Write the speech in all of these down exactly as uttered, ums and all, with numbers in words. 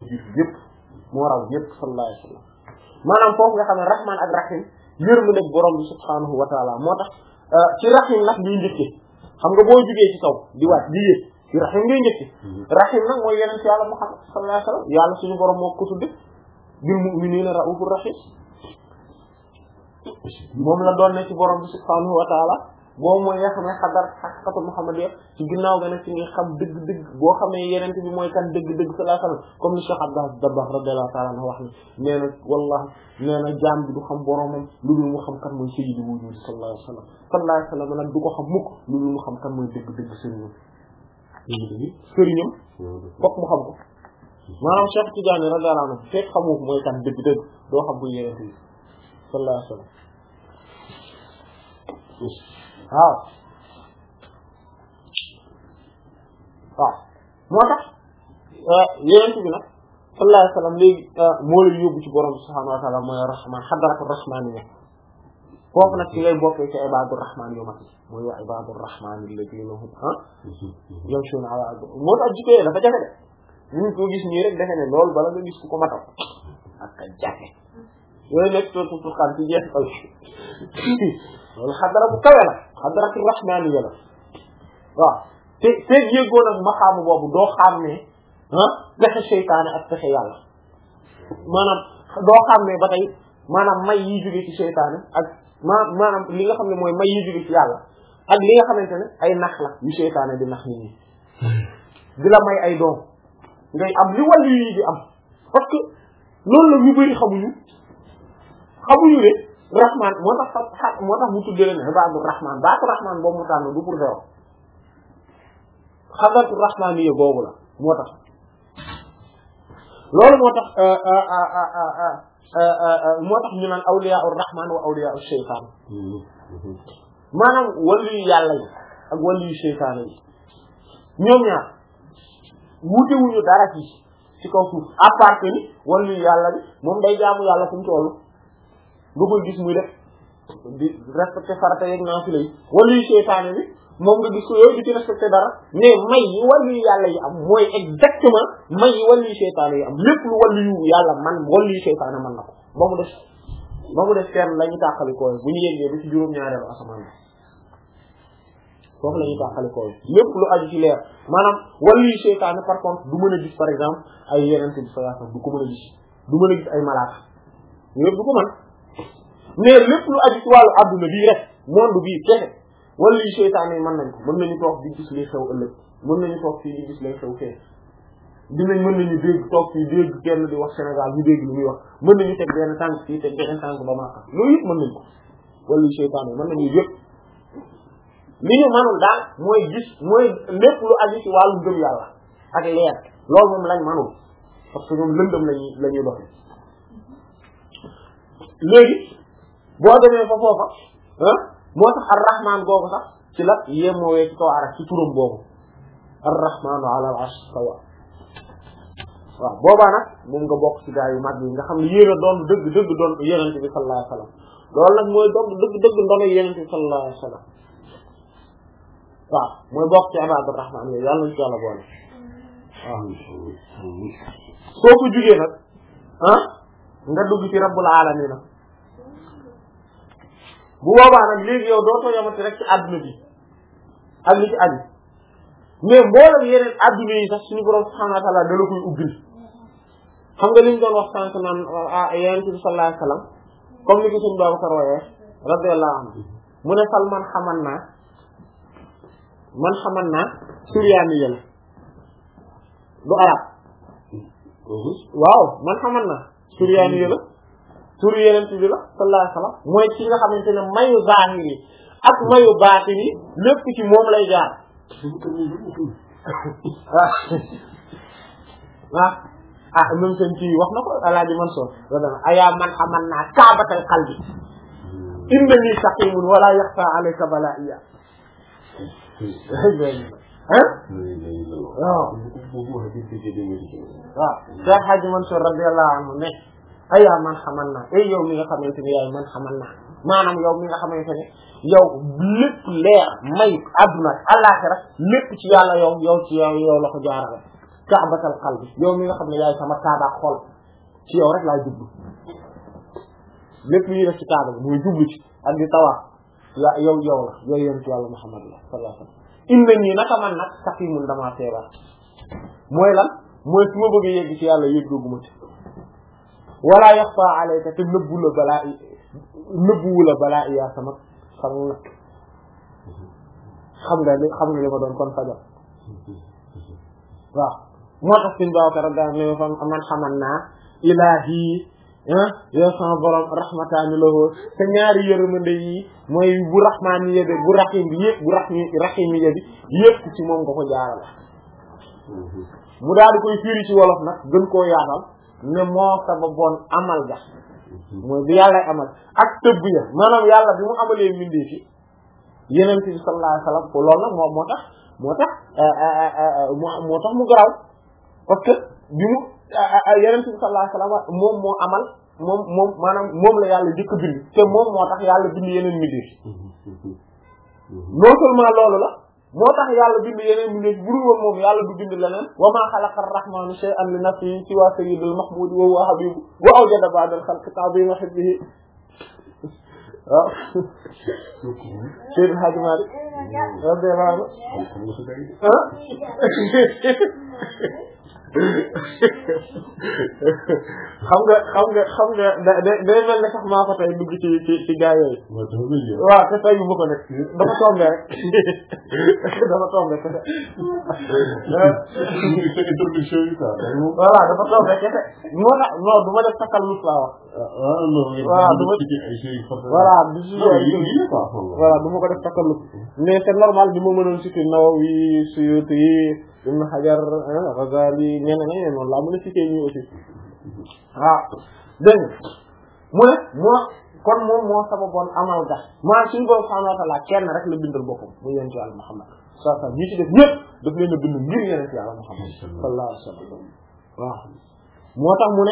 jiitu yëpp moo raw yëpp sallallahu alayhi wa sallam maanaam foofu nga xam ne rahman ak rahim yërmande borom bi subhaanahu wa taala moo tax ci rahim nag ngay njëkke xam nga boo jugee ci kaw di waat di yéeg ci rahim ngay njëkke rahim nag mooy yeneen ci yàlla Muhammad sallallahu alayhi wa sallam yàlla suñu borom moo ko tudde bil mu'minina raufur rahim moom la doon ne ci borom bi subhaanahu wa taala boobu mooy nga xam ne xadar xaqiqatu Muhammad yëpp ci ginnaaw ga nag ci nga xam dëgg-dëgg boo xamee yeneen bi mooy kan dëgg-dëgg sallallahu alayhi wa sallam comme ni Cheikh Abdou Dabakh radiyallahu ta'ala anhu wax ni nee na wallahi nee na jaam bi du xam boromam lu dul mu xam kan mooy sayyidu wujud sallallahu alayhi wa sallam sallallahu alayhi wa sallam nag du ko xam mukk lu dul mu xam kan mooy dëgg-dëgg sëriñam sëriñam fokk mu xam ko maanaam Cheikh Tidiane radiyallahu anhu fekk xamoo ko mooy kan dëgg-dëgg doo xam bu yeneen bi sallallahu alayhi wa sallam waaw waaw moo tax yeneen bi nag sallallahu alayhi wa sallam léegi moo lay yóbbu ci borom bi subhaanahu wa ta'ala mooy rahman xadaratu rahman yi foofu nag ci lay bokkee ci ibaadu rahman yu mag yi mooy wa ibaadu rahman alladina hum ah yamshuna ala moo tax jikko dafa jafe de ñu ko gis nii rek defe ne loolu bala nga gis ku ko matal ak a jafe yooyu nekk tootu tuxaan ci jeex kaw loolu xadara bu kawe la xadaratu rahman yi la waaw te feeg yëggoon ak maxaamu boobu doo xam ne ah pexe seytaane ak pexe yàlla maanaam doo xam ne ba tey maanaam may yi jóge ci seytaane ak ma maanaam li nga xam ne mooy may yi jóge ci yàlla ak li nga xamante ne ay nax la yu seytaane di nax nit ñi di la may ay doom ngay am li wàllu yi di am parce que loolu la ñu bëri xamuñu xamuñu ne rahman moo tax xa moo tax mu tuddee leen ibaadu rahman baatu rahman boobu mu tànn du pour dara xadaratu rahmaniyya boobu la moo tax loolu moo tax moo tax ñu naan awliyaa'ur rahman wa awliyaa'ush shaytaan maanaam wàllu yu yàlla yi ak wàllu yu shaytaan yi ñoom ñaar wuute wuñu dara ci ci kaw suuf à part que ni wàllu yu yàlla bi moom day jaamu yàlla fu mu tollu nga koy gis muy def di respecté farata yeeg naafila yi wàllu yu shaytaan bi moom nga gis ko yooyu di ci respecté dara mais may yi wàllu yu yàlla yi am mooy exactement may yi wàllu yu seytaane yi am lépp lu wàllu yu yàlla man wàllu yu seytaane man na ko ba mu def ba mu def kenn la ñu tàqali kooy bu ñu yeggee ba ci juróom-ñaareelu asamaan bi foofu la ñuy tàqali kooy lépp lu aju ci leer maanaam wàllu yu seytaane par contre du mën a gis par exemple ay yeneen bi sallallahu alayhi wasallam du ko mën a gis du mën a gis ay malaaka yëpp du ko mën mais lépp lu aju ci wàllu adduna bii rek monde bii kese wala yu seytaane yi mën nañ ko mën nañu toog di gis li xew ëllëg mën nañu toog fii di gis lay xew fee dinañ mën nañu dégg toog fii dégg kenn di wax Sénégal ñu dégg lu muy wax mën nañu teg benn tànk fii teg benn tànk ba Makka loolu yëpp mën nañ ko wala yu seytaane yi mën nañu yëpp li ñu mënul daal mooy gis mooy lépp lu aju ci wàllu gëm yàlla ak leer loolu moom lañ mënul parce que ñoom lëndëm lañuy la ñuy doxe léegi boo demee fa foofa ah moo tax ar-rahman boobu sax ci la yemoowee ci kaw araf ci turam boobu ar-rahmanu ala al-arsh istawa waaw boobaa nag moom nga bokk ci gaa yu mag yi nga xam ne yéen a doon dëgg dëgg doon yenente bi sallallahu alayhi wasallam loolu nag mooy doon dëgg dëgg ndono yenente bi sallallahu alayhi wasallam waaw mooy bokk ci ibadur rahman yooyu yàlla nañu ci yàlla boole waaw soo ko jugee nag ah nga dugg ci rabbul alamin nag bu boobaa nag léegi yow dootoo yamati rek ci adduna bi ak li ci aju mais mboolem yeneen adduna yi sax suñu borom subhanahu wa ta'ala da la koy ubbil xam nga li ñu doon wax sànq naan yonent bi sallallahu alayhi wasallam comme ni ko suñu Babacar waxee radiyallahu anhu mu ne fal man xaman naa man xaman naa suryaani yéen du arab waaw man xaman naa suryaani yéen tur yeneen bi la sallallahu alayhi wasallam mooy ci nga xamante ne mayu zahiri ak mayu baatini lépp ci moom lay jaar ah ah même seen ci wax na ko Alaaji Mansour radana ayaa man xaman naa kaabatal qalbi innani saqimun wala yaxfa alayka balaiya ah waaw waaw Cheikh Hadji Mansour radiyallahu anhu ne ayaa man xaman naa ay yow mi nga xamante ne yaay man xaman naa maanaam yow mi nga xamante ne yow lépp leer may adduna ak àllaaxira lépp ci yàlla yow yow ci yow yow la ko jaarale ka'batal qalbi yow mi nga xam ne yaay sama kaaba xol ci yow rek laay jublu lépp lu ñuy def ci kaaba bi mooy jublu ci ak di tawaaf ya yow yow la yow yonent yàlla Muhammad la sallallahu alayhi wasallam inna nii naka man nag saqimun damaa feebar mooy lan mooy su ma bëgg a yegg ci yàlla yëggaguma ci wala yaxfa alayka te nëbbu la balaa nëbbuwu la balaa yaa sama xam nga xam nga li xam nga li ma doon kon fajar waaw moo tax suñu baaw rek daal ne fan man xaman naa ilaahi yow sama borom rahmataani lahu te ñaari yërmande yi mooy bu rahmaani yebe bu rahim bi yëpp bu rahim rahim yebe yëpp ci moom nga ko jaarale mu daal di koy firi ci wolof nag gën koo yaatal ne moo sababoon amal ga mooy bi yàllay amal ak tëbb ya maanaam yàlla bi mu amalee mbindee fi yeneen bi sallallahu alayhi wasallam loolu nag moo moo tax moo tax moo tax mu garaaw parce que bi mu yeneen bi sallallahu alayhi wasallam moom moo amal moom moom maanaam moom la yàlla jëkk bind te moom moo tax yàlla bind yeneen mbindee fi non seulement loolu la moo tax yàlla bind yeneen mbindee fi bu dul woon moom yàlla du bind leneen wa ma xalaqa ar-rahmanu shay'an li nafsihi siwa sayyidil mahmudi wa huwa habibu wa awjada ba'da al-khalqi ta'zima hibbihi waaw Seydou Hadji Malick radiyallahu anhu xam nga xam nga xam nga da day mel ne sax maa ko tey dugg ci ci ci gaa yooyu waaw te tey bu ko nekk dafa tombé rek dafa tombé kese voilà dafa tombé kese moo tax non du ma def takalluf laa wax voilà du ma voilà du voilà du ma ko def takalluf mais c'est normal bi ma mënoon citer Nawawi Suyuti Ibn Hajar Ghazali ñeneen ñeneen noonu laa mën a citer ñi aussi waaw dégg mu ne moo kon moom moo sababoon amal ga maa suñu borom subhanahu wa ta'ala kenn rek la bindal boppam mu yonent Yàlla Muhammad sallallahu alayhi wasallam ñi ci def ñëpp daf leen a bind ngir yonent Yàlla Muhammad sallallahu alayhi wasallam waaw moo tax mu ne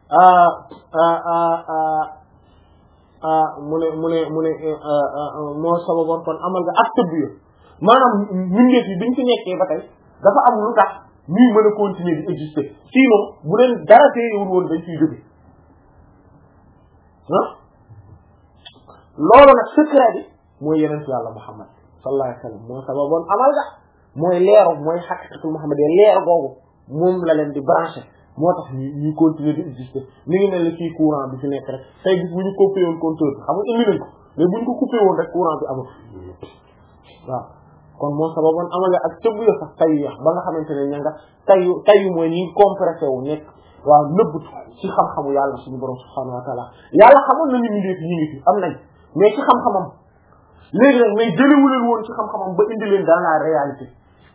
mu ne mu ne mu ne moo sababoon kon amal ga ak tëbb yo maanaam mbindeef yi biñ fi nekkee ba tey dafa am lu tax ñuy mën a continuer di exister sinon bu leen dara téyewul woon dañ ciy jóge ah loolu nag secret bi mooy yeneen ci yàlla Muhammad sallallahu alayhi wasallam moo sababoon amal ga mooy leeru mooy xaqiqatul Muhammad leer googu moom la leen di branché moo tax ñu ñuy continuer di exister mi ngi mel ni fii courant bi fi nekk rek tey gis bu ñu coupé woon compteur bi xam nga indi nañ ko mais bu ñu ko coupé woon rek courant bi amul waaw kon moo sababoon amal ga ak tëbb yo sax tayu yax ba nga xamante ne ña nga tayu tayu mooy ñi compressé wu nekk waaw nëbbut ci xam-xamu yàlla suñu borom subhanahu wa ta'ala yàlla xamoon nañu ñu def ñi ngi fi am nañ mais ci xam-xamam léegi nag mais jëlewu leen woon ci xam-xamam ba indi leen dans la réalité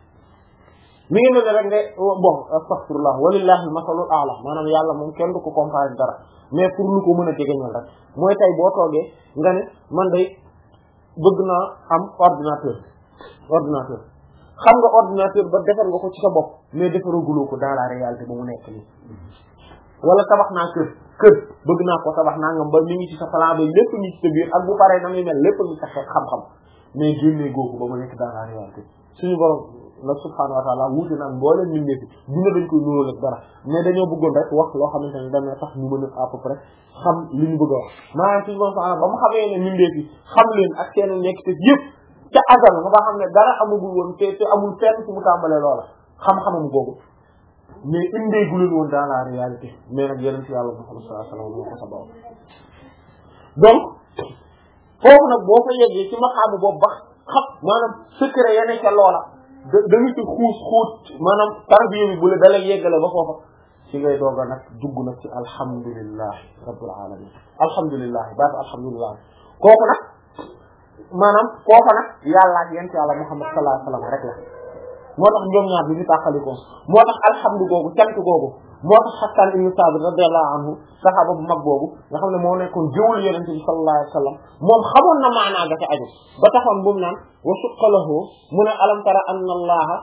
mi ngi mel ne rek nga bon astaghfirullah walillahi al-masalul a'la maanaam yàlla moom kenn du ko comparer dara mais pour lu ko mën a jegeñal rek mooy tey boo toogee nga ne man day bëgg naa am ordinateur ordinateur xam nga ordinateur ba defar nga ko ci sa bopp mais defaraguloo ko dans la réalité ba mu nekk nii wala tabax naa kër kër bëgg naa ko tabax naa nga ba mi ngi ci sa plan bi lépp ngi ci sa biir ak bu paree na muy mel lépp ngi sa xeet xam-xam mais génnee googu ba mu nekk dans la réalité suñu borom nag subhaanahu wa ta'ala wuute naan mbooleen min nekk dina dañ koy nuróo ak dara mais dañoo bëggoon rek wax loo xamante ne dana tax ñu mën a à peu près xam li ñu bëgg a wax maanaam suñu borom subhaanahu ba mu xamee ne min nekk xam leen ak seen nekk te yëpp ca azal nga xam ne dara amagul woon te te amul fenn fu mu tàmbalee loola xam-xamam googu mais indeegu leen woon dans la réalité mais nag yeneen ci yàlla Muhammad sallallahu alayhi wasallam moo ko sabab donc foofu nag boo fa yeggee ci maqaamu boobu ba xam maanaam secret ya nekk loola da da nga ci xuus xuut maanaam tarbiya bi bu la dalay yeggale ba foofa ci ngay doog a nag dugg nag ci alhamdulillah rabbil alamin alhamdulillah baatu alhamdulillah kooku nag maanaam foofa nag yàlla ak yent yàlla Muhammad sallallahu alayhi wasallam rek la moo tax ñoom ñaar bi ñu tàqalikoo moo tax alhamdu googu cant googu moo tax Hassan ibn Sabit radiyallahu anhu saxaaba bu mag boobu nga xam ne moo nekkoon jëwul yonent bi sallallahu alayhi wasallam moom xamoon na maanaa ga ca aju ba taxoon bu mu naan wa suqqa lahu mu ne alam tara anna allaha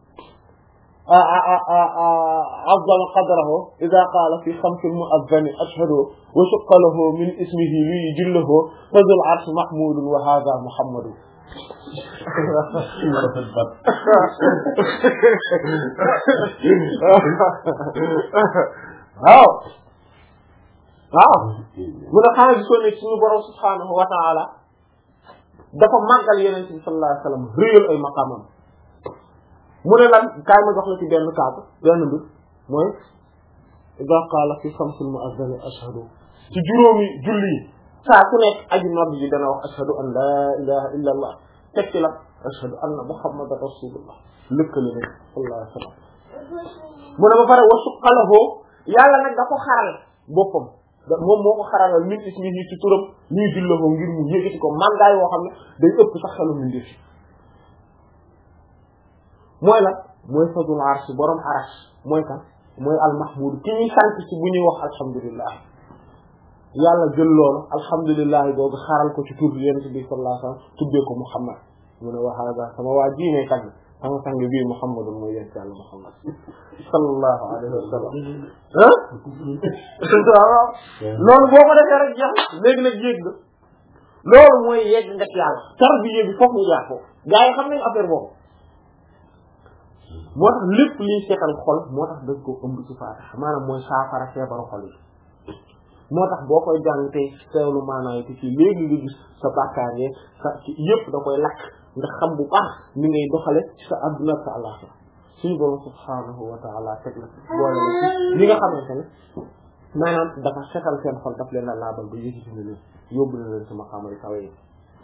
azzama qadrahu idha qala fi khamsi al-mu'adhdhani ashhadu wa suqqa lahu min ismihi li yujillahu fadhul arsh mahmudun wa hadha muhammadu waaw waaw mu ne xanaa gisoo ne suñu borom subhaanahu wa ta'ala dafa màggal yeneen ci sallallahu alayhi wa sallam réyal ay maqaamam mu ne lan kaay ma jox la ci benn kàddu benn mbir mooy idha qaala fi xamsil mu'adhdhin ashhadu ci juróomi julli yi saa ku nekk aji nodd ji dana wax ashhadu an la ilaha illa allah teg ci la ashhadu anna muhammadan rasulullah lëkkale ne sallallahu alayhi wa sallam mu ne ba pare wa suqalahu yàlla nag da ko xaral boppam moom moo ko xaralal min ismihi ci turam ñuy jullahu ngir mu yëgati ko màngaay woo xam ne day ëpp sax xelu mu ndefi mooy la mooy fadul arsh borom arsh mooy kan mooy almahmud ki ñuy sant ci bu ñuy wax alhamdulillah yàlla jël loolu alhamdulillah boobu xaaral ko ci tur bi yonent bi sallallahu alayhi wasallam tuddee ko Muhammad mu ne wa hada sama waa ji ne kan sama sang bii Muhammadun mooy yonent yàlla Muhammad sallallahu alayhi wa sallam ah loolu boo ko defee rek jeex léegi nag yéeg nga loolu mooy yegg nga ci yàlla tarbiya bi foog ñu jaar ko gaa yi xam nañ affaire boobu moo tax lépp liy seetal xol moo tax dañ ko ëmb ci Faatiha maanaam mooy saafara feebaru xol yi moo tax boo koy jàng tey seewlu maanaam yi te ci léegi nga gis sa bàkkaar yi sa ci yëpp da koy lakk nga xam bu baax ni ngay doxale ci sa adduna ak sa àllaxira suñu borom subhaanahu wa ta'ala teg la boole la ci li nga xamante ne maanaam dafa setal seen xol daf leen a laabal ba yëgiti na leen yóbbu na leen sama xamal kawe yi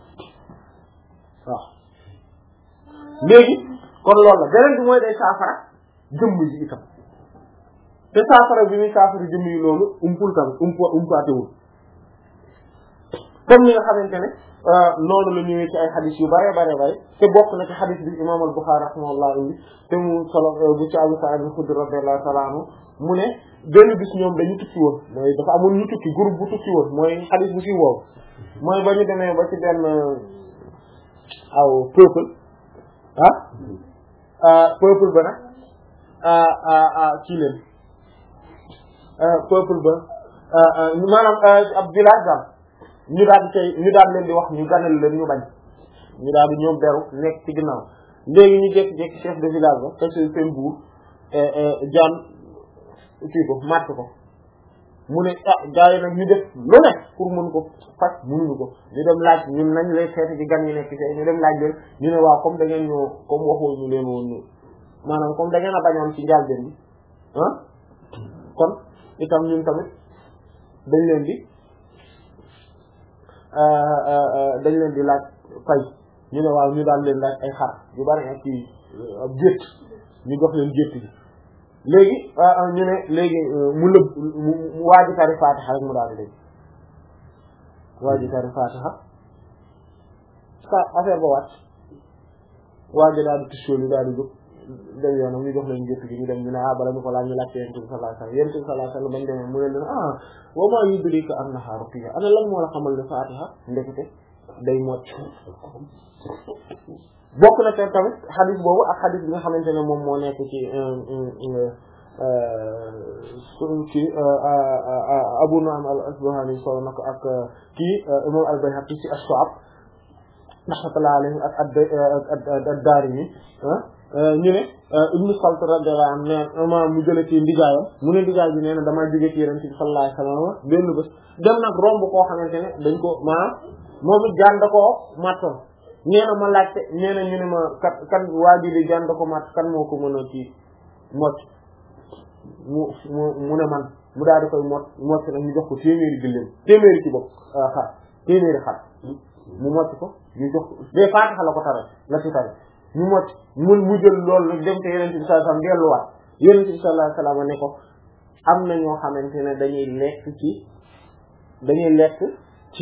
waaw léegi kon loolu la beneen bi mooy day saafara jëmm ji itam te saafara bi muy saafara jëmm yi loolu umpul tam ump umpaatewul comme ni nga xamante ne noonu la ñëwee ci ay xadis yu bare bare bare te bokk na ci xadis bi imam al-Bukhari rahimahullah indi te mu solo bu ci Abu Sa'id al-Khudri radiyallahu ta'ala anhu mu ne benn bis ñoom dañu tukki woon mooy dafa amoon ñu tukki groupe bu tukki woon mooy xadis bu fi woowu mooy ba ñu demee ba ci benn aw peuple ah peuple ba nag kii leen peuple ba maanaam ab village daal ñu daal di tey ñu daal leen di wax ñu ganal leen ñu bañ ñu daal di ñoom beru nekk ci ginnaaw léegi ñu jékki-jékki chef de village ba te seen buur jaan kii ko màtt ko mu ne ah gars yi nag ñu def lu ne pour mën ko faj mënuñu ko ñu dem laaj ñun nañ lay seeti ci gan yi nekk ci ñu dem laaj leen ñu ne waaw comme da ngeen ñoo comme waxoo ñu leen woon ñu maanaam comme da ngeen a bañoon ci njàlbeen bi ah kon itam ñun tamit dañ leen di dañ leen di laaj fay ñu ne waaw ñu daal leen laaj ay xar yu bari ak ci ab gétt ñu jox leen gétt gi léegi ñu ne léegi mu lëb mu waaji tari Faatiha rek mu daal di waaji tari Faatiha sa affaire ba wàcc waaji daal di tisóoli daal di jóg dem yoonam ñu jox leen gétt gi ñu dem ñu ne ah bala ñu ko laaj ñu laaj Yonent bi sallallahu alayhi wasallam Yonent bi sallallahu alayhi wasallam bañ demee mu ne leen ah wa maa yudrika annahaa ruqiyya ana lan moo la xamal ne Faatiha ndekete day mocc bokk na te tamit xadis boobu ak xadis bi nga xamante ne moom moo nekk ci ci Abu Nu'aym al-Asbahani solo na ko ak kii imam al-Bayhaqi ci Ash-Shu'ab rahmatullahi alayhi ak ad-Daarimi ñu ne Ibnu Salt radiyallahu anhu ne ma mu jële ci ndigaayam mu ne ndigaay bi nee na dama jóge ci Yonent bi sallallahu alayhi wasallam benn bés dem nag romb koo xamante ne dañ ko maanaam moom it jaan da koo mattoon nee na ma laajte nee na ñu ne ma kat kan waa ji di jaan da ko matt kan moo ko mën a ci mocc mu mu mu ne man mu daal di koy mocc mocc nag ñu jox ko téeméeri gëléem téeméeri ci bopp xar téeméeri xar mu mocc ko ñu jox ko des Faatiha la ko tare la ci tare ñu mocc mun mu jël loolu nag dem te Yonent bi sallallahu alayhi wasallam delluwaat Yonent bi sallallahu alayhi wasallam ne ko am na ñoo xamante ne dañuy lekk ci dañuy lekk ci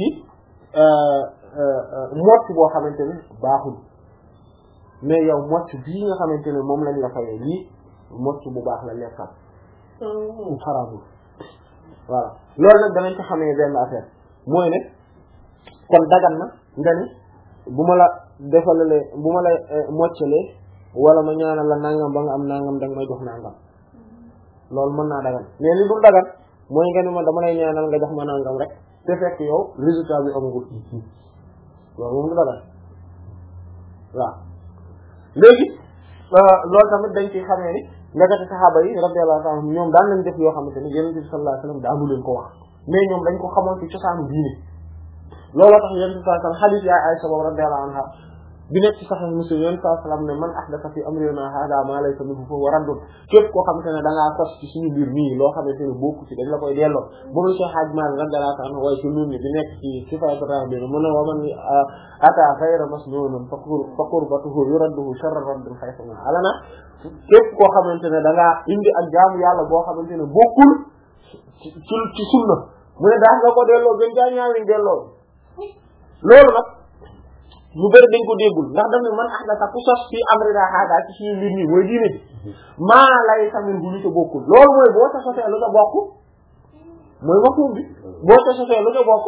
mocc boo xamante ne baaxul mais yow mocc bii nga xamante ne moom lañ la fayee lii mocc bu baax la lekkal xaraamul voilà loolu nag danañ ko xamee benn affaire mooy ne kon dagan na nga ni bu ma la defalalee bu ma la moccalee wala ma ñaanal la nangam ba nga am nangam danga may jox nangam loolu mën naa dagan mais li dul dagan mooy nga ni ma dama lay ñaanal nga jox ma nangam rek te fekk yow résultat bi amagul loolu moom du dagan waaw léegi loolu tamit dañ ci xamee ni ndekete saxaaba yi radiyallahu ta'ala ñoom daan nañ def yoo xamante ni Yonent bi sallallahu alayhi wasallam daanu leen ko wax mais ñoom dañ ko xamoon ci cosaanu diine looloo tax Yonent bi sallallahu alayhi wasallam hadith ya Aisha radiyallahu anha bi nekk ci Sahih Muslim Yonent sallallahu alayhi wasallam ne man ahdatha fi amrina hadha ma laysa minhu fa huwa raddun képp koo xamante ne da ngaa sos ci suñu biir nii loo xamante ne bokku ci dañ la koy delloo boobu Cheikh Hadj Malick radiyallahu anhu waaye ci nun ni bi nekk ci Kifaayatu Raghibin mu ne wa man ata ghayra masnunin fa qurbatuhu yuradduhu sharra raddin haythuma alana képp koo xamante ne da ngaa indi ak jaamu yàlla boo xamante ne bokkul ci ci sunna mu ne daal nga ko delloo gën jaa ñaari delloo loolu nag ñu bëri dañ ko déggul ndax daf ne man ahdatha ku sos fii amrina hada ci suñu mbir mi mooy diine bi maa lay samin bu lu ca bokkul loolu mooy boo ca sosee lu ca bokk mooy mafhum bi boo ca sosee lu ca bokk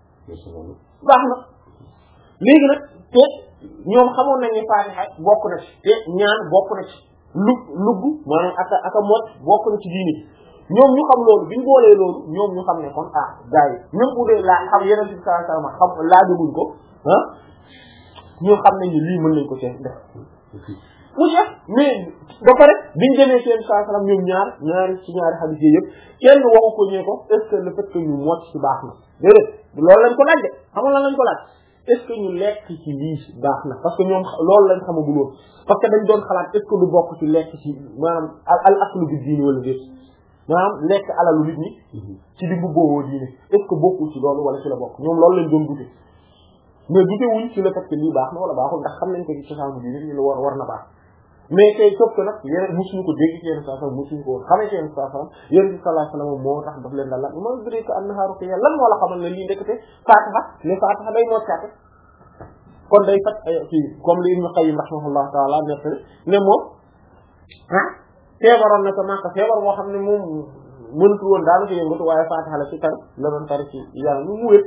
baax na léegi nag te ñoom xamoon nañ ne Fatiha bokk na ci te ñaan bokk na ci lug lugg maanaam aka aka mot bokk na ci diine bi ñoom ñu xam loolu biñ boolee loolu ñoom ñu xam ne kon ah gars yi même bu dee laa xam yeneen bi sallallahu alayhi wasallam xam laajaguñ ko ah ñoo xam nañ ni lii mën nañ ko ci def mu jeex mais ba pare biñ demee seen sallallahu alayhi wasallam ñoom ñaar ñaari ci ñaari hadith yëpp kenn waxu ko ñee ko est-ce que le fait que ñu mocc ci baax na déedéet loolu lañ ko laaj de xamul lan lañ ko laaj est-ce que ñu lekk ci lii baax na parce que ñoom loolu lañ xamagul woon parce que dañ doon xalaat est-ce que du bokk ci lekk ci maanaam al aslu bi diine wala déet maanaam lekk alalu nit ñi ci di bu booboo diine est-ce que bokkul ci loolu wala ci la bokk ñoom loolu lañ doon dute mais dute wuñ ci le fait que lii baax na wala baaxul ndax xam nañ ko ci cosaanu diine ñu la war war na baax mais kay sauf que nag yeneen musuñu ko dégg ci yenn saa sax musuñu ko woon xamee ci yenn saa sax yéen bi sallallahu alayhi wasallam moo tax daf leen dal lan ma diri ko annaha ruqya lan moo la xamal ne lii ndekete Fatiha ne Fatiha day moccaate kon day faj ay kii comme li Ibn Qayyim rahimahullah taala nekk ne moom ah feebaroon na ko Makka feebar boo xam ne moom mënatu woon daanaka yëngatu waaye Fatiha la ci tar la doon tar ci yàlla ñu mu wét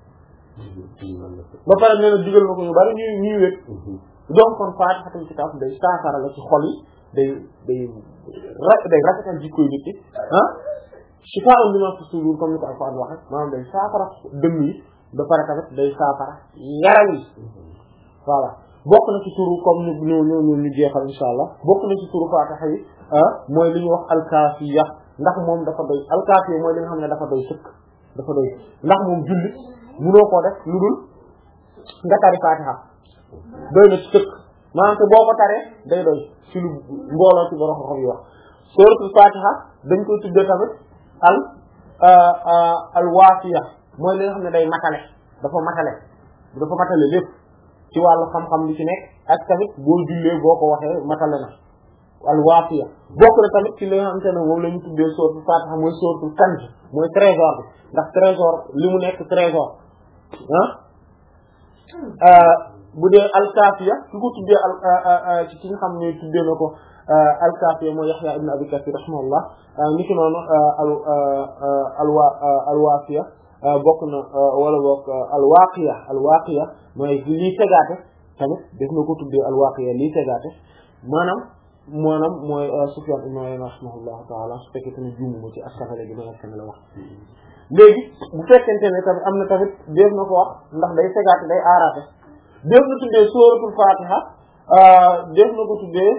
ba pare nee na digal na ko ñu bari ñuy ñuy wét donc kon Fatihatul kitab day saafara la ci xol yi day day ra day rafetal jikkoy nit ki ah shifaa'un limaa fi sudur comme ni ko Alxuraan waxe maanaam day saafara dënn yi ba pare tamit day saafara yaram yi voilà bokk na ci turu comme ñu ñu ñu ñu jeexal insha allah bokk na ci turu Fatiha yi mooy li ñuy wax alkaafiya ndax moom dafa doy alkaafiya mooy li nga xam ne dafa doy sëkk dafa doy ndax moom julli mënoo koo def lu dul nga tari Fatiha doy na ci sëkk maanaam te boo ko taree day doy ci lu mbooloo ci borom xam yi wax suratul Fatiha dañ koy tuddee tamit al al waafiya mooy li nga xam ne day matale dafa matale dafa matale lépp ci wàllu xam-xam li ci nekk ak tamit boo jullee boo ko waxee matale na al waafiya bokk na tamit ci li nga xamante ne moom la ñu tuddee suratul Fatiha mooy suratul kanz mooy trésor bi ndax trésor li mu nekk trésor ah bu dee alkaafiya su ko tuddee al ci ki nga xam ne tuddee na ko alkaafiya mooy Yahya ibn Abi Kathir rahimahullah ni ki noonu al alwa alwaafiya bokk na wala bokk alwaaqiya alwaaqiya mooy lii tegaate tamit def na ko tuddee alwaaqiya lii tegaate maanaam maanaam mooy Sufyan ibn Uyayna rahimahullah taala su fekkee tamit juumuma ci askanale gi danga kan la wax léegi bu fekkente ne tamit am na tamit def na ko wax ndax day tegaate day aaraate def na tuddee suratul Fatiha def na ko tuddee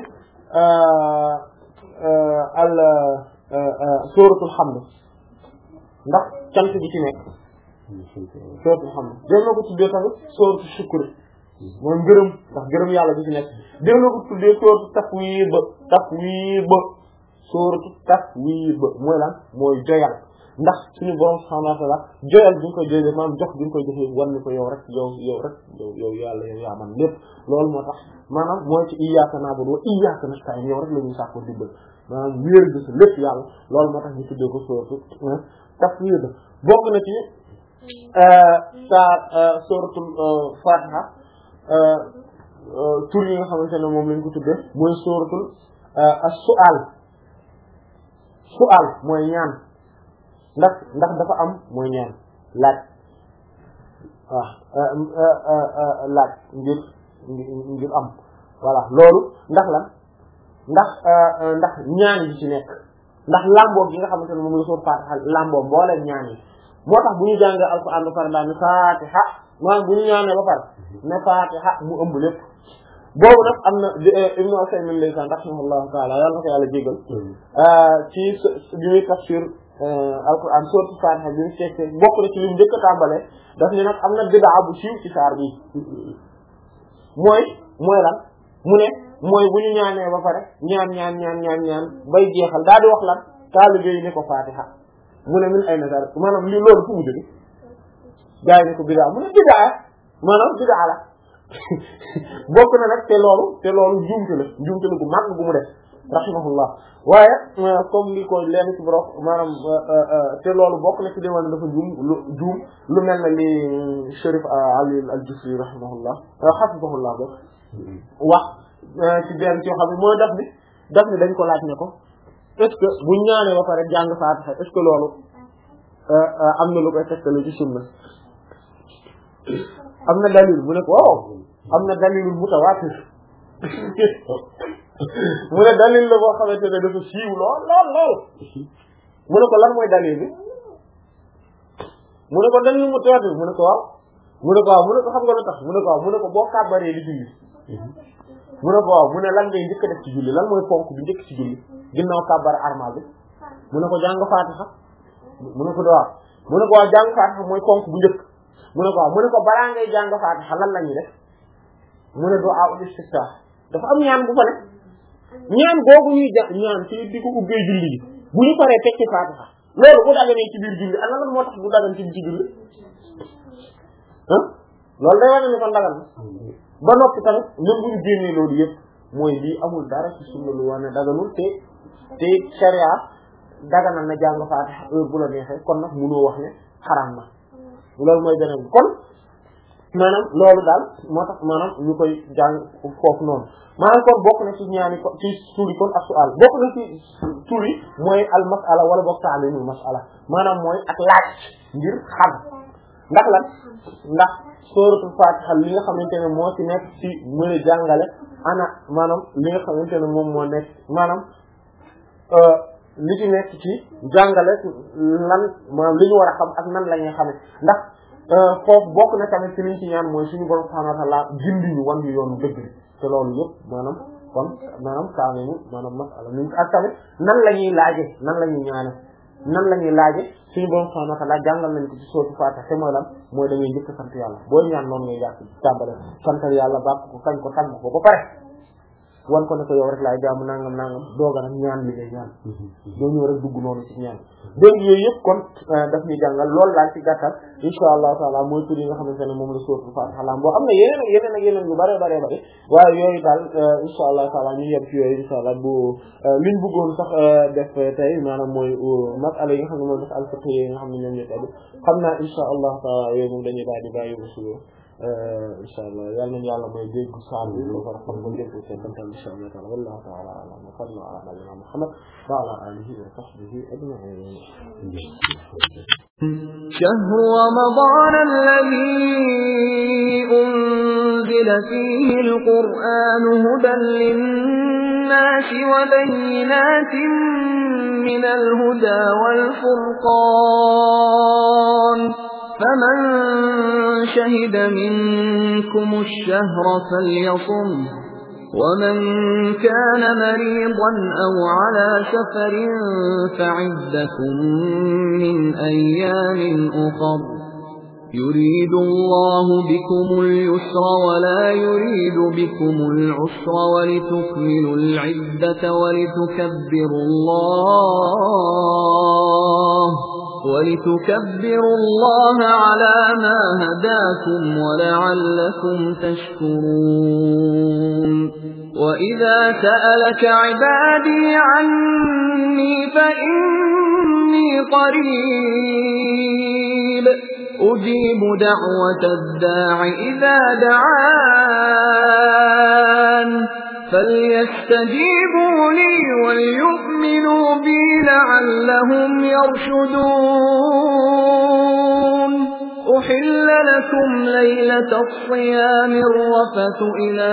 al suratul hamd ndax cant gi ci nekk suratul hamd def na ko tuddee tamit suratul shukr mooy ngërëm ndax ngërëm yàlla gi ci nekk def na ko tuddee suratul tafwid tafwid suratul tafwid mooy lan mooy joyal ndax suñu borom subhanahu wa ta'ala joyal bi ñu koy joyal maanaam jox bi ñu koy joxe wan ni ko yow rek yow yow rek yow yow yàlla yow yaa man lépp loolu moo tax maanaam mooy ci iyyaka na'budu wa iyyaka nasta'in yow rek la ñuy sàkko dibbal maanaam wéer gi sa lépp yàlla loolu moo tax ñu tuddee ko sóoratu tafwiid bokk na ci sa sóoratul Fatiha tur yi nga xamante ne moom lañ ko tuddee mooy sóoratul as-su'al su'al mooy ñaan ndax ndax dafa am mooy ñaan laaj waaw laaj ngir ngir am voilà loolu ndax lan ndax ndax ñaan yi ci nekk ndax lamboo gi nga xamante ne moom la soor Fatiha lamboo mbooleen ñaan yi moo tax bu ñu jàngee alxuraan ba pare daal ne Fatiha maanaam bu ñu ñaanee ba pare ne Fatiha mu ëmb lépp boobu nag am na Ibnu Usaymin ndeysaan rahimahullahu taala yàlla na ko yàlla jégal ci bi muy tafsir alquran sourate Fatiha bi mu tekkee bokk na ci li mu njëkk a tàmbale daf ni nag am na bid'a bu siiw ci saar bi mooy mooy lan mu ne mooy bu ñu ñaanee ba pare ñaan ñaan ñaan ñaan ñaan bay jeexal daal di wax lan taalibe yi ne ko Fatiha mu ne min ay nazar maanaam li loolu fu mu jóge gaa yi ne ko bid'a mu ne bid'a maanaam bid'a la bokk na nag te loolu te loolu njuumte la njuumte la gu mag gu mu def rahimahullah waaye comme li ko leen ci borom maanaam te loolu bokk na ci demal dafa juum lu juum lu mel na li Chérif Ali al-Jusri rahimahullah hafizahullah ba wax ci benn ci xam ne mooy daf ni daf ni dañ ko laaj ne ko est-ce que buñ ñaanee ba pare jàng Faatiha est-ce que loolu am na lu koy tegtale ci sunna am na dalil mu ne ko waaw am na dalilul mutawaatir mu ne dalil la boo xamante ne dafa siiw lool lool lool mu ne ko lan mooy dalil bi mu ne ko dalil mutawaatir mu ne ko waaw mu ne ko waaw mu ne ko xam nga lu tax mu ne ko waaw mu ne ko boo kàbbaree di julli mu ne ko waaw mu ne lan ngay njëkk a def ci julli lan mooy ponk bi njëkk ci julli ginnaaw kàbbar armal bi mu ne ko jàng Faatiha mu ne ko waaw mu ne ko waaw jàng Faatiha mooy ponk bu njëkk mu ne ko waaw mu ne ko balaa ngay jàng Faatiha lan la ñuy def mu ne du'a ul istiftah dafa am ñaan bu fa ne ñaan boobu ñuy ja ñaan ci di ko ubbee julli gi bu ñu paree teg ci Faatiha loolu bu daganee ci biir julli ana lan moo tax bu dagan ci ci julli ah loolu day wane ni kon dagan ba noppi tamit même bu ñu génnee loolu yëpp mooy lii amul dara ci sunna lu wane daganul te te sharia daganal na jàng Faatiha heure bu la neexee kon nag mënoo wax ne xaraam na loolu mooy beneen bi kon maanaam loolu daal moo tax maanaam ñu koy jàng foofu noonu maanaam kon bokk na ci ñaani ko ci tuuri kon ak su'al bokk na ci tuuri mooy al mas'ala wala bokk ta'limul mas'ala maanaam mooy ak laaj ngir xam ndax lan ndax suratul Fatiha li nga xamante ne moo ci nekk ci mën a jàngale ana maanaam li nga xamante ne moom moo nekk maanaam li ci nekk ci jàngale lan maanaam li ñu war a xam ak nan la ñuy xamee ndax foofu bokk na tamit ci liñ ci ñaan mooy suñu borom subhanahu wa ta'ala gindi ñu wan yu yoonu dëgg te loolu yëpp maanaam kon maanaam kaaminu maanaam masala ñu ak tamit nan la ñuy laaje nan la ñuy ñaane nan la ñuy laaje suñu borom subhanahu wa ta'ala jàngal nañ ko ci sootu Faatiha te mooy lan mooy da ngay njëkk sant yàlla booy ñaan noonu ngay jàpp tàmbale santal yàlla bàkk ko kañ ko tàgg ko ba pare wan ko ne ko yow rek laay jaamu nangam nangam dooga nag ñaan li ngay ñaan doo ñëw rek dugg noonu ci ñaan donc yooyu yëpp kon daf ñuy jàngal loolu laal ci gàttal insha allah taala mooy tur yi nga xamante ne moom la sóotu Faatiha boo am na yeneen ak yeneen ak yeneen yu bare bare bare waaye yooyu daal insha allah taala ñu yem ci yooyu insha allah bu liñ bëggoon sax def tey maanaam mooy masala yi nga xam ne mooy masala fiqh yi nga xam ne ñoom ñoo tegu xam naa insha allah taala yooyu moom dañuy daal di bàyyi ba suba insha allah yal nañu yàlla mooy dégg saar bi ba pare xam ko njëkk seen tantal insha allah taala wallahu taala a'lam wa sallallahu ala nabiyyina muhammad wa ala alihi wa sahbihi ajma'in شهر رمضان الذي أنزل فيه القرآن هدى للناس وبينات من الهدى والفرقان فمن شهد منكم الشهر فليصم ومن كان مريضا أو على سفر فعدة من أيام أخر يريد الله بكم اليسر ولا يريد بكم العسر ولتكملوا العدة ولتكبروا الله ولتكبروا الله على ما هداكم ولعلكم تشكرون وإذا سألك عبادي عني فإني قريب أجيب دعوة الداع إذا دعان فليستجيبوا لي وليؤمنوا بي لعلهم يرشدون أحل لكم ليلة الصيام الرفث إلى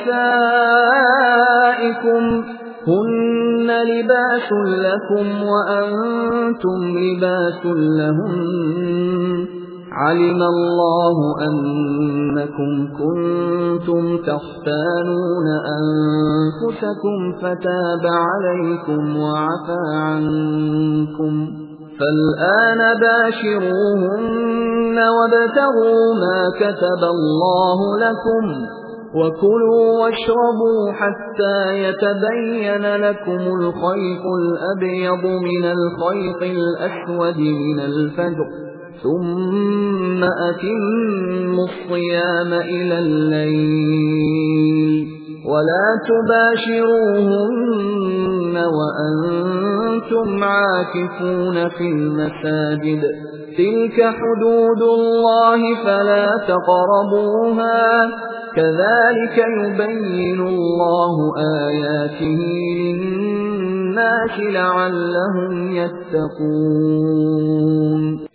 نسائكم هن لباس لكم وأنتم لباس لهم علم الله أنكم كنتم تختانون أنفسكم فتاب عليكم وعفى عنكم فالآن باشروهن وابتغوا ما كتب الله لكم وكلوا واشربوا حتى يتبين لكم الخيط الأبيض من الخيط الأسود من الفجر ثم أتموا الصيام إلى الليل ولا تباشروهن وأنتم عاكفون في المساجد تلك حدود الله فلا تقربوها كذلك يبين الله آياته للناس لعلهم يتقون